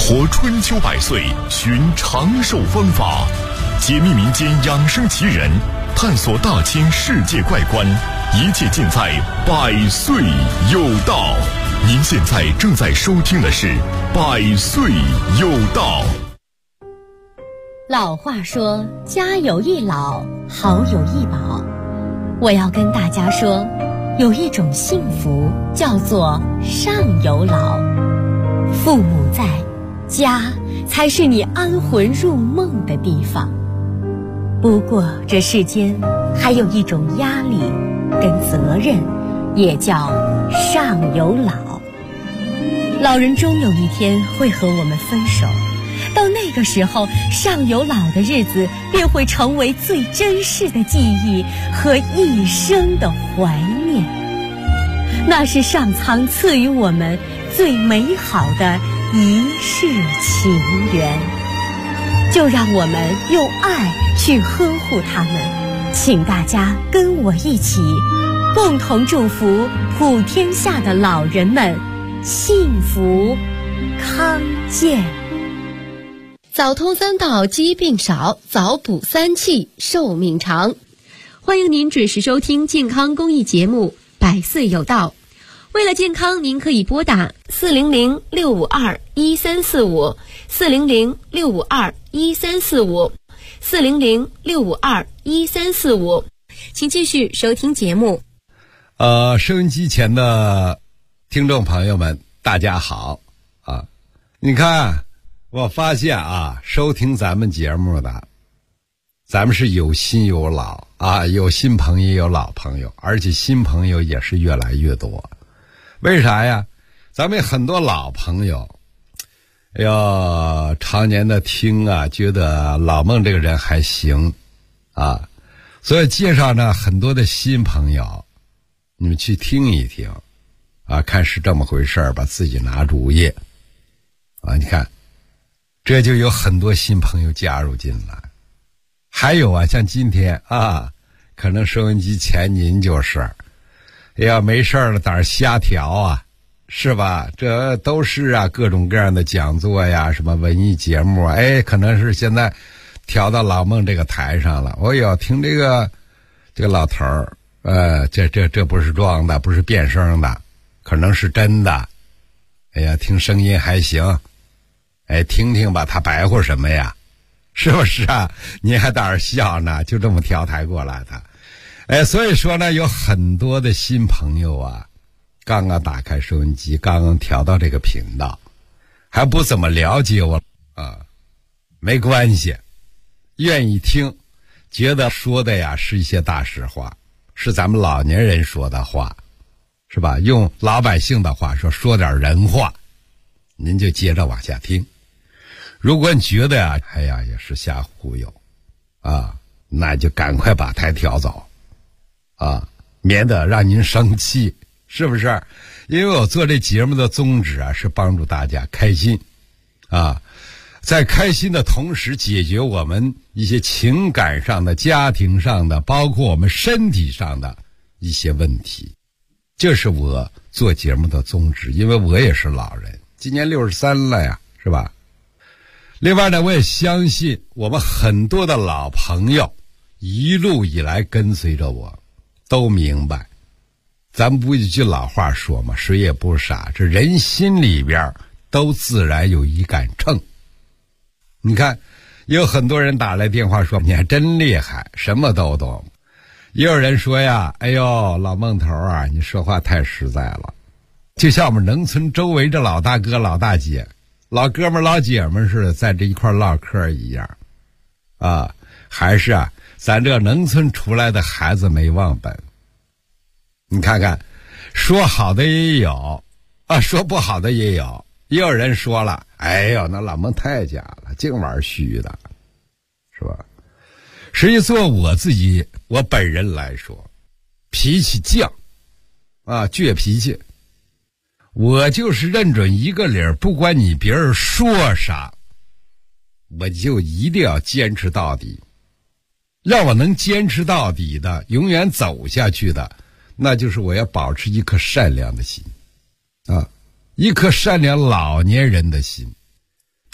活春秋百岁，寻长寿方法，解密民间养生奇人，探索大千世界怪观，一切尽在百岁有道。您现在正在收听的是百岁有道。 老话说，家有一老，好有一宝。我要跟大家说，有一种幸福叫做上有老。父母在，家才是你安魂入梦的地方。不过这世间还有一种压力跟责任，也叫上有老。老人终有一天会和我们分手，到那个时候，上有老的日子便会成为最珍视的记忆和一生的怀念。那是上苍赐予我们最美好的一世情缘，就让我们用爱去呵护他们。请大家跟我一起，共同祝福普天下的老人们幸福康健。 早通三道，疾病少；早补三气，寿命长。欢迎您准时收听健康公益节目《百岁有道》。为了健康，您可以拨打400-652-1345、400-652-1345、400-652-1345。请继续收听节目。 收音机前的听众朋友们，大家好啊！你看，我发现啊，收听咱们节目的，咱们是有新有老啊，有新朋友有老朋友，而且新朋友也是越来越多。为啥呀？咱们很多老朋友，常年的听啊，觉得老孟这个人还行啊，所以介绍呢很多的新朋友，你们去听一听啊，看是这么回事吧，自己拿主意啊。你看，这就有很多新朋友加入进来。还有啊，像今天啊，可能收音机前您就是没事了胆儿瞎调啊，是吧？这都是啊，各种各样的讲座呀，什么文艺节目，可能是现在调到老孟这个台上了。我也要听这个老头儿，这不是装的，不是变声的，可能是真的。听声音还行，听听吧，他白话什么呀？是不是啊？你还胆儿笑呢？就这么调台过来的。所以说呢，有很多的新朋友啊，刚刚打开收音机，刚刚调到这个频道，还不怎么了解我啊，没关系，愿意听，觉得说的呀是一些大实话，是咱们老年人说的话，是吧？用老百姓的话说点人话，您就接着往下听。如果你觉得呀，也是瞎忽悠啊，那就赶快把台调走啊，免得让您生气，是不是？因为我做这节目的宗旨啊，是帮助大家开心啊，在开心的同时解决我们一些情感上的、家庭上的，包括我们身体上的一些问题。这是我做节目的宗旨，因为我也是老人，今年63了呀，是吧？另外呢，我也相信我们很多的老朋友一路以来跟随着我，都明白，咱们不一句老话说嘛，谁也不傻，这人心里边都自然有一杆秤。你看，有很多人打来电话说，你还真厉害，什么都懂。也有人说呀，老孟头啊，你说话太实在了，就像我们农村周围这老大哥老大姐、老哥们老姐们似的，在这一块唠嗑一样啊。还是啊，咱这农村出来的孩子没忘本。你看看，说好的也有啊，说不好的也有。也有人说了，那老孟太假了，净玩虚的，是吧？实际做我自己，我本人来说，脾气犟啊，倔脾气。我就是认准一个理儿，不管你别人说啥，我就一定要坚持到底。让我能坚持到底的，永远走下去的，那就是我要保持一颗善良的心啊，一颗善良老年人的心。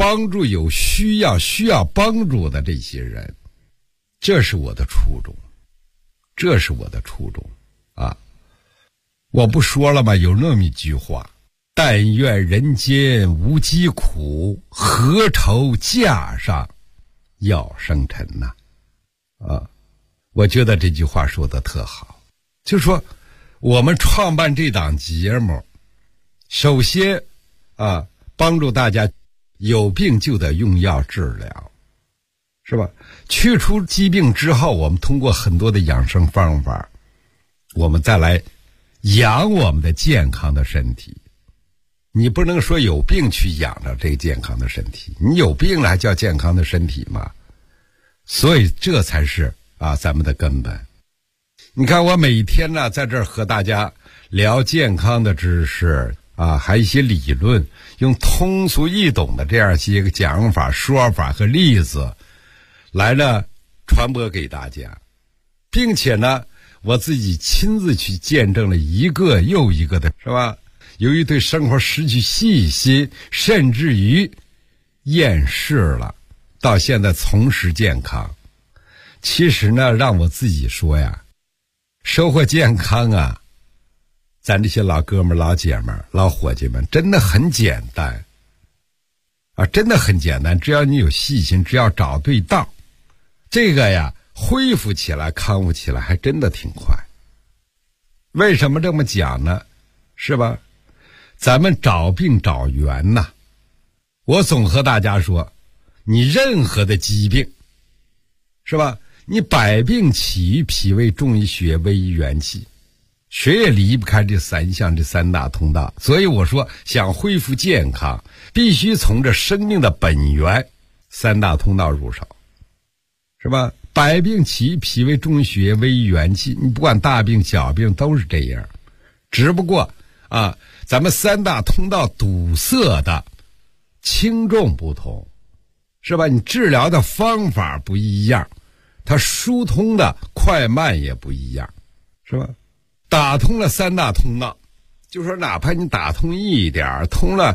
帮助有需要帮助的这些人，这是我的初衷，这是我的初衷啊！我不说了吗？有那么一句话：但愿人间无疾苦，何愁架上要生尘呐！啊，我觉得这句话说的特好，就是说我们创办这档节目，首先啊，帮助大家有病就得用药治疗，是吧？去除疾病之后，我们通过很多的养生方法，我们再来养我们的健康的身体。你不能说有病去养着这个健康的身体，你有病了还叫健康的身体吗？所以这才是啊咱们的根本。你看我每天呢在这儿和大家聊健康的知识啊，还有一些理论，用通俗易懂的这样一些个讲法、说法和例子来呢传播给大家，并且呢我自己亲自去见证了一个又一个的，是吧？由于对生活失去信心，甚至于厌世了，到现在从事健康。其实呢让我自己说呀，收获健康啊，咱这些老哥们、老姐们、老伙计们真的很简单啊，真的很简单，只要你有细心，只要找对道，这个呀恢复起来、康复起来还真的挺快。为什么这么讲呢？是吧？咱们找病找源呐，我总和大家说，你任何的疾病，是吧？你百病起于脾胃，重于血，微于元气，谁也离不开这三项，这三大通道。所以我说，想恢复健康，必须从这生命的本源三大通道入手，是吧？百病起于脾胃，重于血，微于元气。你不管大病小病都是这样，只不过啊，咱们三大通道堵塞的轻重不同，是吧？你治疗的方法不一样，它疏通的快慢也不一样，是吧？打通了三大通道，就说哪怕你打通一点，通了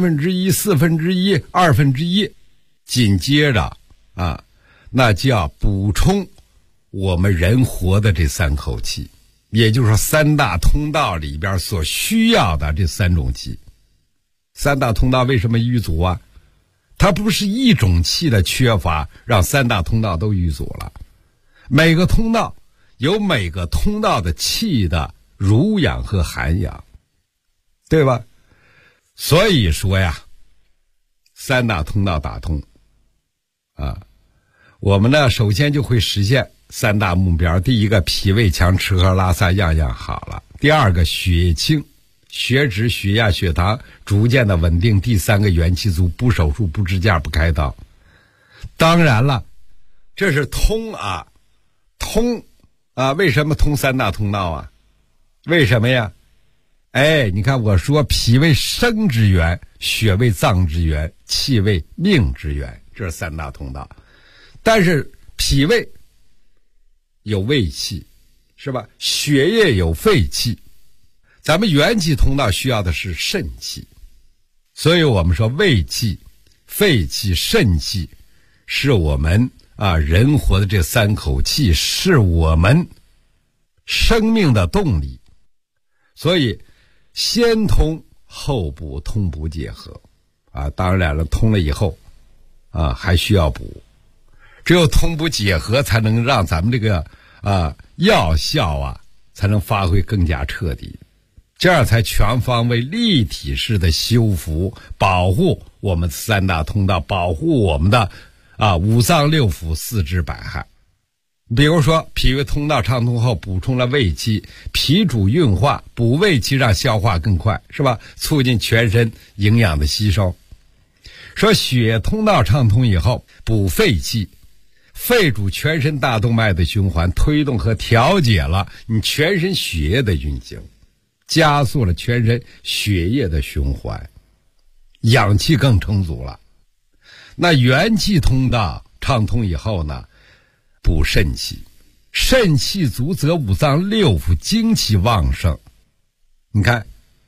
1/3、1/4、1/2，紧接着啊，那叫补充我们人活的这三口气，也就是说三大通道里边所需要的这三种气。三大通道为什么淤阻啊？它不是一种气的缺乏让三大通道都淤阻了，每个通道有每个通道的气的濡养和涵养，对吧？所以说呀，三大通道打通啊，我们呢首先就会实现三大目标。第一个，脾胃强，吃喝拉撒样样好了。第二个，血清，血脂、血压、血糖逐渐的稳定。第三个，元气足，不手术、不支架、不开刀。当然了，这是通啊，通啊，为什么通三大通道啊？为什么呀？哎，你看我说脾胃生之源，血为脏之源，气为命之源，这是三大通道。但是脾胃有胃气，是吧？血液有肺气，咱们元气通道需要的是肾气。所以我们说胃气、肺气、肾气是我们啊人活的这三口气，是我们生命的动力。所以先通后补，通补结合啊，当然了，通了以后啊还需要补，只有通补结合才能让咱们这个药效啊才能发挥更加彻底，这样才全方位立体式的修复保护我们三大通道，保护我们的五脏六腑、四肢百骸。比如说脾胃通道畅通后补充了胃气，脾主运化，补胃气让消化更快，是吧？促进全身营养的吸收。说血通道畅通以后补肺气，肺主全身大动脉的循环，推动和调节了你全身血液的运行，加速了全身血液的循环，氧气更充足了。那元气通道畅通以后呢，补肾气，肾气足则五脏六腑精气旺盛。你看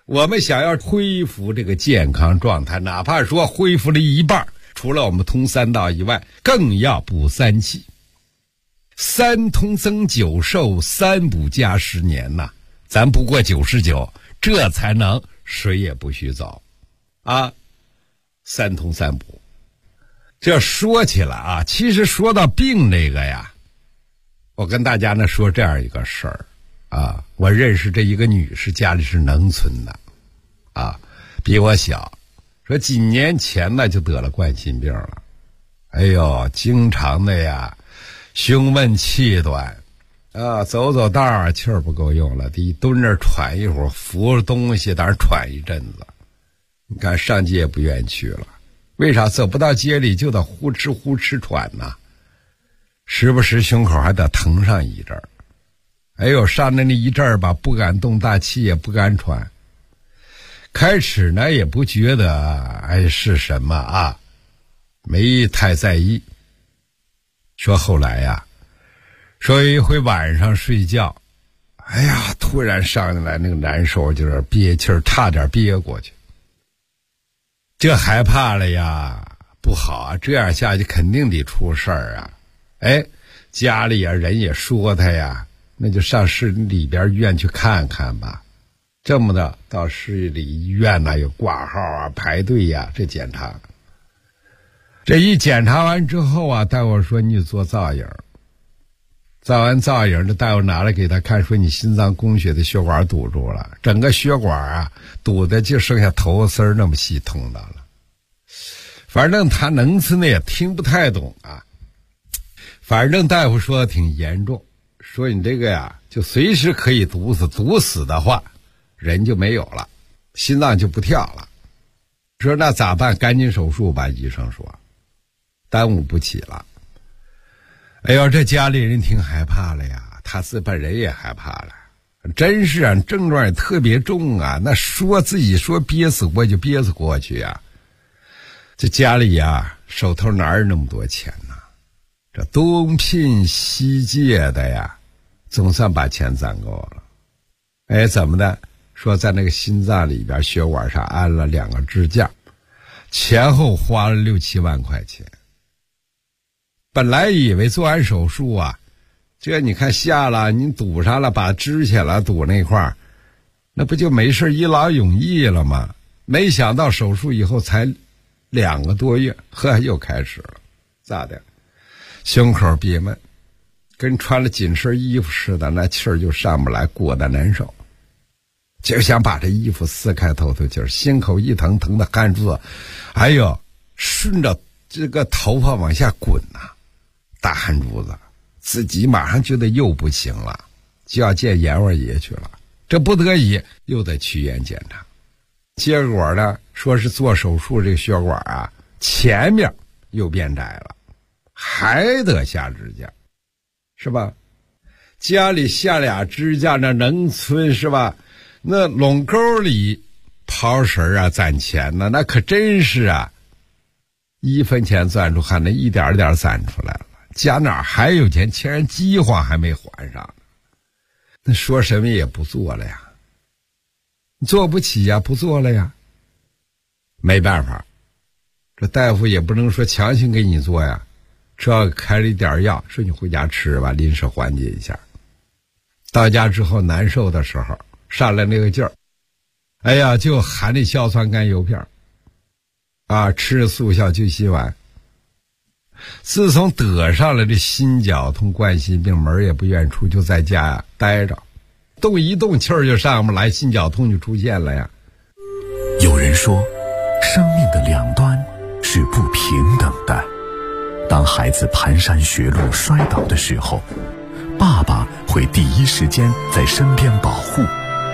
我们想要恢复这个健康状态，哪怕说恢复了一半，除了我们通三道以外，更要补三气。三通增九寿，三补加10年呐，咱不过99，这才能谁也不许走啊！三通三补。这说起来啊，其实说到病这个呀，我跟大家呢说这样一个事儿啊，我认识这一个女士，家里是农村的啊，比我小，说几年前呢就得了冠心病了，哎呦，经常的呀胸闷气短啊，走走道啊气儿不够用了，得蹲着喘一会儿，扶着东西当然喘一阵子，你看上街也不愿意去了，为啥？走不到街里就得呼哧呼哧喘呐，时不时胸口还得疼上一阵儿，哎呦，上那一阵儿吧，不敢动大气，也不敢喘。开始呢也不觉得是什么啊，没太在意。说后来呀，说一回晚上睡觉，哎呀，突然上来那个难受，就是憋气儿，差点憋过去。这害怕了呀，不好啊，这样下去肯定得出事儿啊。哎，家里啊人也说他呀，那就上市里边医院去看看吧。这么的到市里医院呢，有挂号啊，排队呀，这检查。这一检查完之后啊，大夫说你做造影，造完造影，这大夫拿来给他看，说你心脏供血的血管堵住了，整个血管啊堵的就剩下头丝儿那么细通道了。反正他农村的也听不太懂啊，反正大夫说的挺严重，说你这个呀就随时可以堵死，堵死的话人就没有了，心脏就不跳了。说那咋办？赶紧手术吧，医生说耽误不起了。哎呦，这家里人挺害怕了呀，他本人也害怕了，真是啊，症状也特别重啊，那说自己说憋死过就憋死过去啊。这家里呀手头哪有那么多钱呢，这东拼西借的呀，总算把钱攒够了。哎，怎么的？说在那个心脏里边血管上安了2个支架，前后花了6、7万块钱。本来以为做完手术啊，这你看下了，你堵上了，把支起来堵那块儿，那不就没事一劳永逸了吗？没想到手术以后才2个多月，呵，又开始了，咋的？胸口憋闷，跟穿了紧身衣服似的，那气儿就上不来，裹得难受。就想把这衣服撕开透透气儿，心口一疼，疼的汗珠子，哎呦，顺着这个头发往下滚呐，大汗珠子，自己马上觉得又不行了，就要见阎王爷去了。这不得已又得去医院检查，结果呢，说是做手术这个血管啊，前面又变窄了，还得下支架，是吧？家里下俩支架，那农村是吧？那垄沟里刨食啊，攒钱呢，那可真是啊，1分钱攥出汗，那一点点攒出来了。家哪还有钱？欠人饥荒还没还上，那说什么也不做了呀，做不起呀，不做了呀，没办法，这大夫也不能说强行给你做呀，只要开了一点药，说你回家吃吧，临时缓解一下。到家之后难受的时候，上来那个劲儿，哎呀，就含那硝酸甘油片啊，吃速效救心丸。自从得上了这心绞痛冠心病，门也不愿出，就在家呀待着，动一动气儿就上不来，心绞痛就出现了呀。 有人说，生命的两端是不平等的。当孩子蹒跚学路摔倒的时候，爸爸会第一时间在身边保护。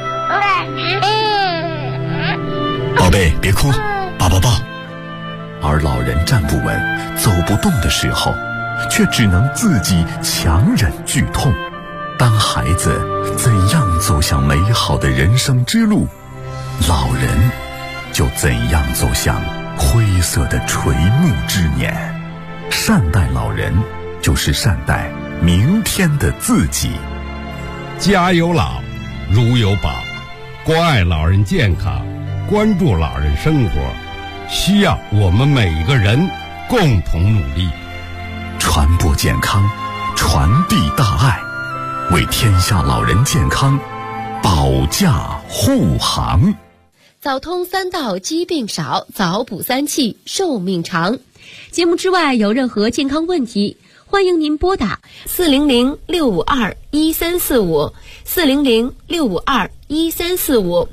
宝贝，别哭，爸爸抱。而老人站不稳，走不动的时候，却只能自己强忍剧痛。当孩子怎样走向美好的人生之路，老人就怎样走向灰色的垂暮之年。善待老人，就是善待明天的自己。 家有老，如有宝， 关爱老人健康，关注老人生活，需要我们每一个人共同努力。 传播健康，传递大爱，为天下老人健康保驾护航。 早通3道，疾病少；早补3气，寿命长。节目之外有任何健康问题，欢迎您拨打400-652-1345 400-652-1345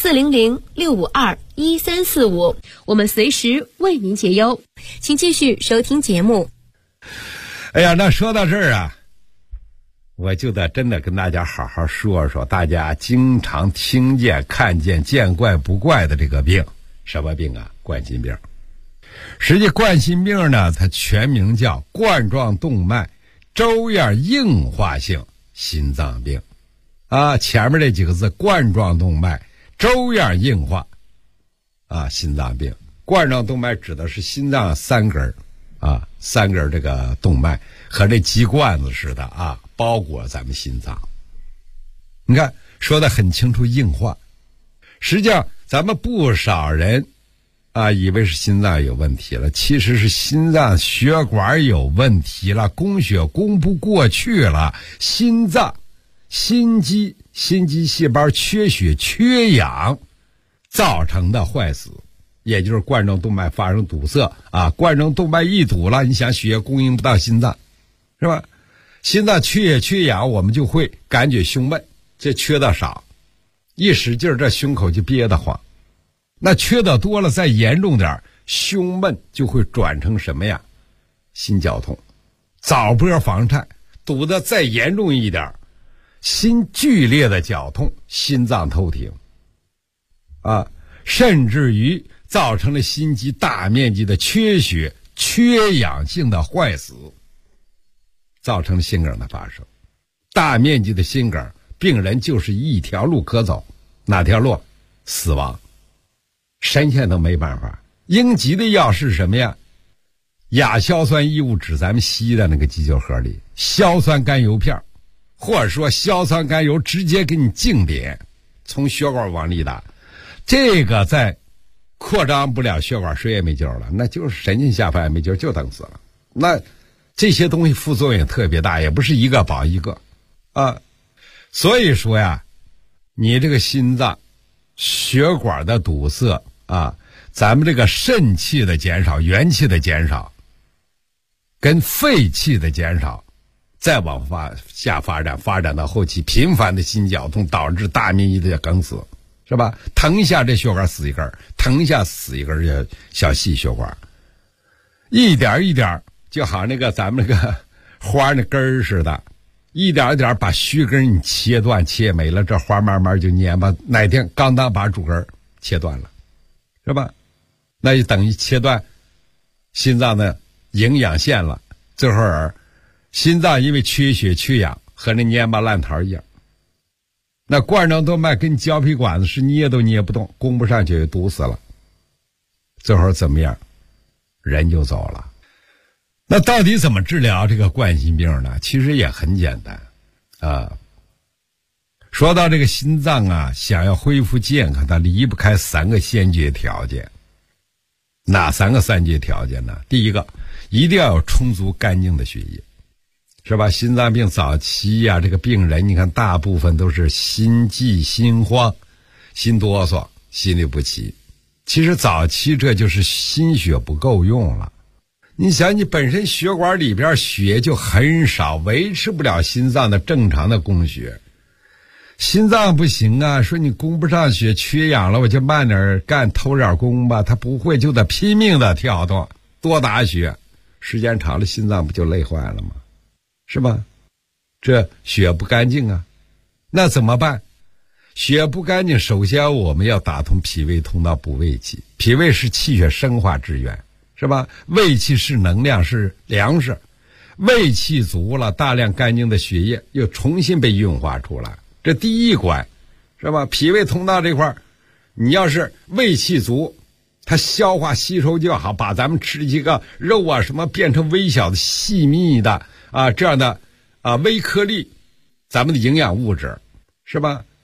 400-652-1345，我们随时为您解忧。请继续收听节目。 哎呀，那说到这儿啊，我就得真的跟大家好好说说大家经常听见看见见怪不怪的这个病。什么病啊？冠心病。实际冠心病呢，它全名叫冠状动脉粥样硬化性心脏病啊，前面这几个字冠状动脉粥样硬化啊，心脏病。冠状动脉指的是心脏3根啊，3根这个动脉和这鸡冠子似的啊，包裹咱们心脏。你看说的很清楚，硬化。实际上咱们不少人啊，以为是心脏有问题了，其实是心脏血管有问题了，供血供不过去了，心脏心肌细胞缺血缺氧造成的坏死，也就是冠状动脉发生堵塞啊。冠状动脉一堵了，你想血液供应不到心脏，是吧？心脏缺血缺氧，我们就会感觉胸闷，这缺的少，一使劲这胸口就憋得慌。那缺的多了，再严重点，胸闷就会转成什么呀？心绞痛，早波房颤，堵得再严重一点，心剧烈的绞痛，心脏偷停啊，甚至于造成了心肌大面积的缺血缺氧性的坏死，造成了心梗的发生。大面积的心梗，病人就是一条路可走，哪条路？死亡。神仙都没办法。应急的药是什么呀？亚硝酸异物酯，咱们吸的那个急救盒里，硝酸甘油片，或者说硝酸甘油直接给你静点，从血管往里打，这个在扩张不了血管，谁也没救了，那就是神仙下凡也没救，就等死了。那这些东西副作用也特别大，也不是一个保一个啊。所以说呀，你这个心脏血管的堵塞啊，咱们这个肾气的减少，元气的减少，跟肺气的减少，再往下发展到后期频繁的心绞痛，导致大面积的梗死，是吧？疼一下这血管死一根，疼一下死一根小细血管，一点一点就好像那个咱们那个花那根儿似的，一点一点把须根你切断切没了，这花慢慢就蔫巴，哪天刚当把主根切断了，是吧？那就等于切断心脏的营养线了，最后心脏因为缺血缺氧，和那蔫巴烂桃一样。那冠状动脉跟胶皮管子是捏都捏不动，供不上去堵死了，最后怎么样？人就走了。那到底怎么治疗这个冠心病呢？其实也很简单啊。说到这个心脏啊，想要恢复健康，它离不开3个先决条件。哪3个先决条件呢？第一个，一定要有充足干净的血液，是吧？心脏病早期呀，这个病人你看大部分都是心悸、心慌、心哆嗦、心律不齐。其实早期这就是心血不够用了。你想，你本身血管里边血就很少，维持不了心脏的正常的供血。心脏不行啊，说你供不上血，缺氧了，我就慢点干，偷点工吧，他不会，就得拼命的跳动，多打血，时间长了心脏不就累坏了吗？是吧？这血不干净啊，那怎么办？血不干净，首先我们要打通脾胃通道补胃气，脾胃是气血生化之源，是吧？胃气是能量，是粮食，胃气足了，大量干净的血液又重新被运化出来，这第一关，是吧？脾胃通道这块，你要是胃气足，它消化吸收就好，把咱们吃几个肉啊什么变成微小的细密的啊这样的啊微颗粒，咱们的营养物质，是吧？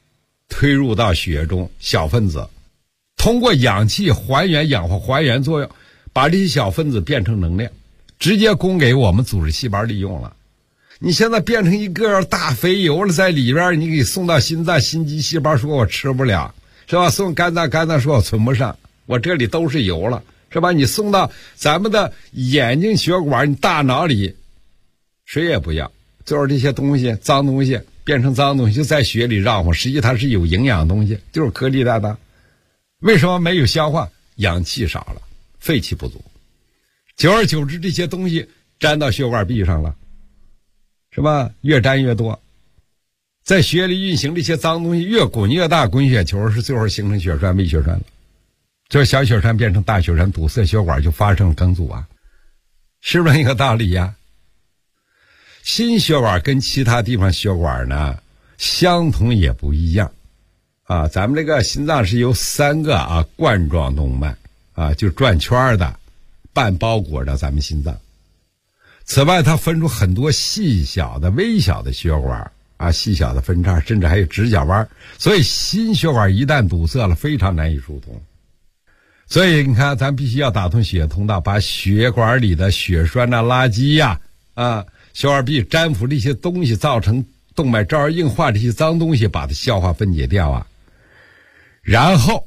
推入到血中，小分子通过氧气还原氧化还原作用，把这些小分子变成能量，直接供给我们组织细胞利用了。你现在变成一个大肥油了，在里边，你给送到心脏心肌细胞，说我吃不了，是吧？送肝脏说我存不上，我这里都是油了，是吧？你送到咱们的眼睛血管，你大脑里谁也不要，就是这些东西脏东西变成脏东西就在血里绕晃，实际它是有营养的东西，就是颗粒大。为什么没有消化？氧气少了，废气不足，久而久之这些东西粘到血管壁上了，是吧？越粘越多，在血里运行这些脏东西越滚越大，滚血球是最后形成血栓微血栓了，就是小血栓变成大血栓，堵塞血管就发生了梗阻啊，是不是一个道理呀？心血管跟其他地方血管呢相同也不一样啊。咱们这个心脏是由3个冠状动脉就转圈的半包裹着咱们心脏。此外它分出很多细小的微小的血管细小的分叉，甚至还有直角弯，所以心血管一旦堵塞了非常难以疏通。所以你看咱必须要打通血液通道，把血管里的血栓垃圾血管壁粘附这些东西造成动脉粥儿硬化这些脏东西把它消化分解掉然后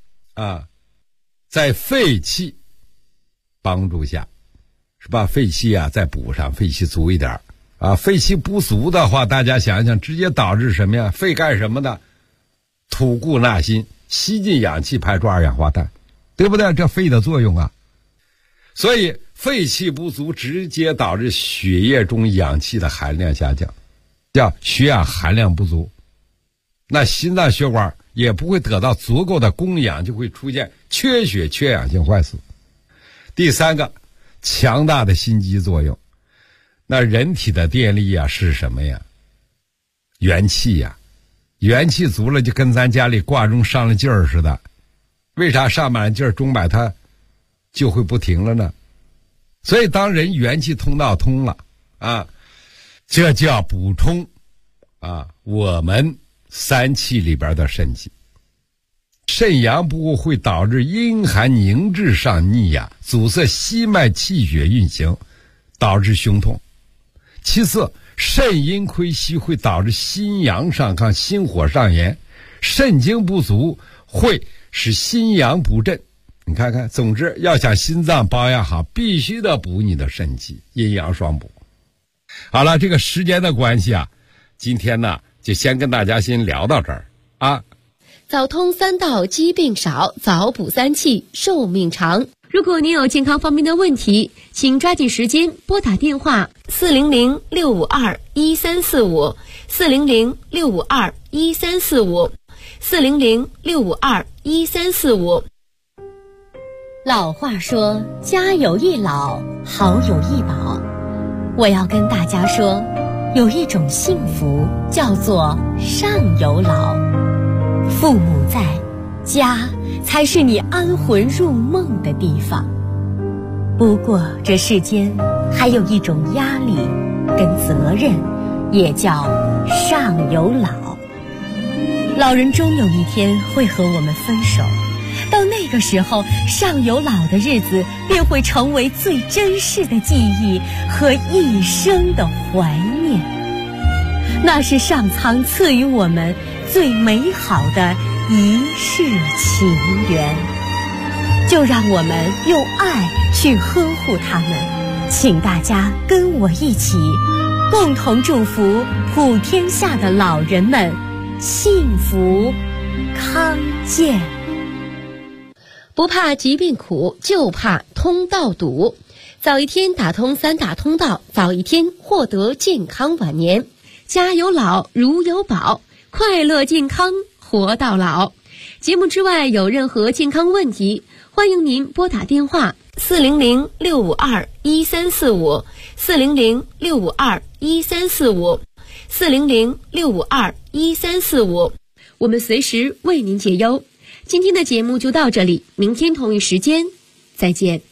在肺气帮助下，是吧？肺气再补上，肺气足一点肺气不足的话，大家想想直接导致什么呀？肺干什么的？吐故纳新，吸进氧气排出二氧化碳，对不对？这肺的作用所以肺气不足直接导致血液中氧气的含量下降，叫血氧含量不足，那心脏血管也不会得到足够的供氧，就会出现缺血缺氧性坏死。第3个，强大的心肌作用。那人体的电力是什么呀？元气元气足了就跟咱家里挂钟上了劲儿似的，为啥上满了劲儿钟摆它就会不停了呢？所以当人元气通道通了这就要补充我们3气里边的肾气。肾阳不够会导致阴寒凝滞上逆阻塞心脉气血运行，导致胸痛。其次，肾阴亏虚会导致心阳上亢，心火上炎，肾精不足会使心阳不振。你看看，总之要想心脏保养好，必须得补你的肾气，阴阳双补。好了，这个时间的关系今天呢就先跟大家先聊到这儿早通3道，疾病少；早补3气，寿命长。如果您有健康方面的问题，请抓紧时间拨打电话400-652-1345 400-652-1345 400-652-1345。 老话说，家有一老，好有一宝。我要跟大家说，有一种幸福叫做上有老。父母在，家才是你安魂入梦的地方。不过这世间还有一种压力跟责任，也叫上有老。老人终有一天会和我们分手，到那个时候，上有老的日子便会成为最珍视的记忆和一生的怀念。那是上苍赐予我们最美好的一世情缘，就让我们用爱去呵护他们。请大家跟我一起，共同祝福普天下的老人们幸福康健。 不怕疾病苦，就怕通道堵。早一天打通3大通道，早一天获得健康晚年。家有老，如有宝，快乐健康活到老。节目之外有任何健康问题，欢迎您拨打电话400-652-1345 400-652-1345 400-652-1345，我们随时为您解忧。今天的节目就到这里，明天同一时间再见。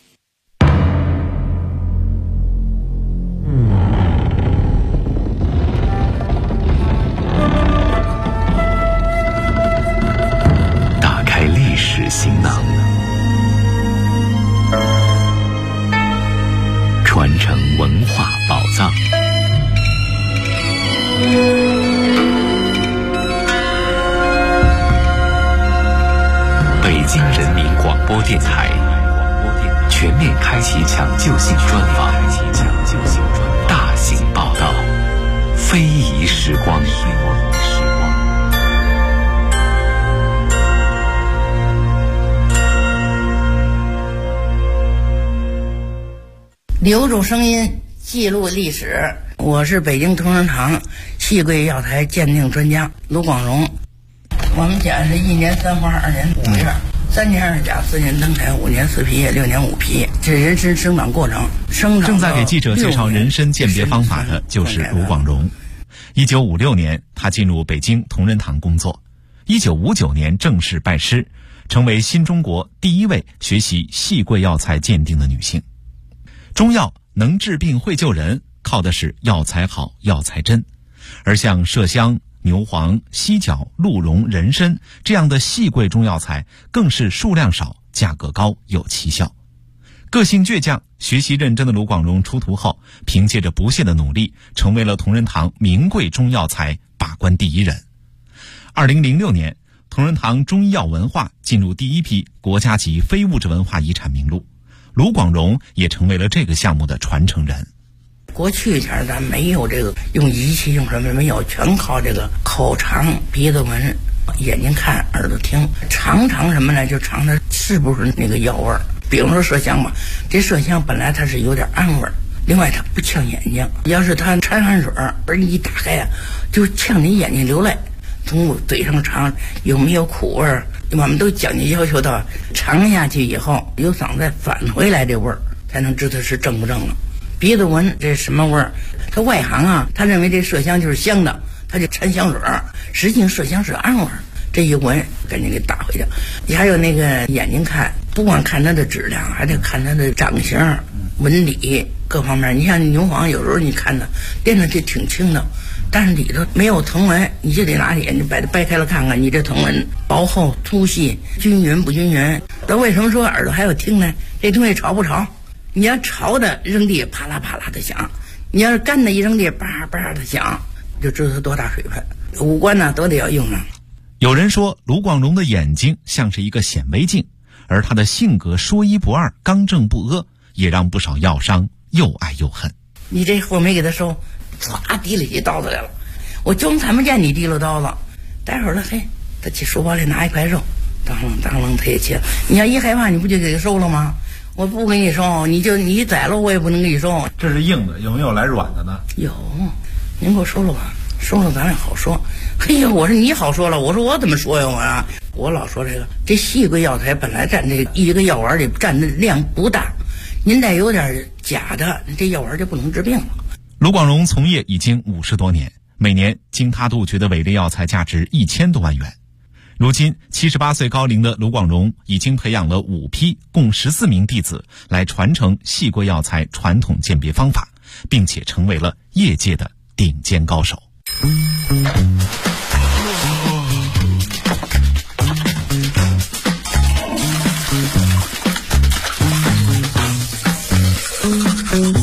电台全面开启抢救性专访，大型报道，非遗时光。 留住声音，记录历史。我是北京同仁堂戏柜药材鉴定专家卢广荣。我们家是1年3花2年5月，3年2甲4年登台5年4批6年5批，这人参生长过程。 正在给记者介绍人参鉴别方法的就是卢广荣。1956年，他进入北京同仁堂工作。1959年正式拜师，成为新中国第1位学习戏柜药材鉴定的女性。中药能治病会救人，靠的是药材好、药材真。而像麝香、牛黄、犀角、鹿茸、人参这样的细贵中药材，更是数量少、价格高、有奇效。个性倔强、学习认真的卢广荣出徒后，凭借着不懈的努力，成为了同仁堂名贵中药材把关第1人。2006年，同仁堂中医药文化进入第1批国家级非物质文化遗产名录。卢广荣也成为了这个项目的传承人。 过去前咱没有这个用仪器用什么没有，全靠这个口尝、鼻子闻、眼睛看、耳朵听，尝什么呢？就尝它是不是那个药味儿。比如说麝香吧，这麝香本来它是有点暗味儿，另外它不呛眼睛。要是它掺汗水儿一打开呀，就呛你眼睛流泪。从嘴上尝有没有苦味儿，我们都讲究要求到尝下去以后由嗓子再返回来这味儿，才能知道是正不正了。鼻子闻这什么味儿？他外行啊，他认为这麝香就是香的，他就掺香水儿，实际上麝香是暗味儿。这一闻赶紧给打回去。你还有那个眼睛看，不光看它的质量，还得看它的长形、纹理各方面。你像牛黄，有时候你看它练的这挺轻的，但是里头没有藤纹，你就得拿眼睛把它掰开了看看，你这藤纹薄厚、粗细、均匀不均匀。那为什么说耳朵还有听呢？这东西潮不潮？你要潮的扔地啪啦啪啦的响，你要是干的一扔地叭叭的响，就知道它多大水分。五官呢都得要用上。 有人说卢广荣的眼睛像是一个显微镜，而他的性格说一不二、刚正不阿，也让不少药商又爱又恨。 你这货没给他收，唰提了起刀子来了，我就看不见你提了刀子。待会儿了，嘿，他去书包里拿一块肉，当啷他也切。你要一害怕，你不就给他收了吗？我不给你收，你宰了我也不能给你收。 这是硬的，有没有来软的呢？ 有，您给我收了吧，收了咱俩好说。嘿呀，我说你好说了，我说我怎么说呀我老说这细贵药材本来占这一个药丸里占的量不大，您再有点假的，这药丸就不能治病了。 卢广荣从业已经50多年，每年经他杜绝的伪劣药材价值1000多万元。如今78岁高龄的卢广荣已经培养了5批共14名弟子来传承细贵药材传统鉴别方法，并且成为了业界的顶尖高手。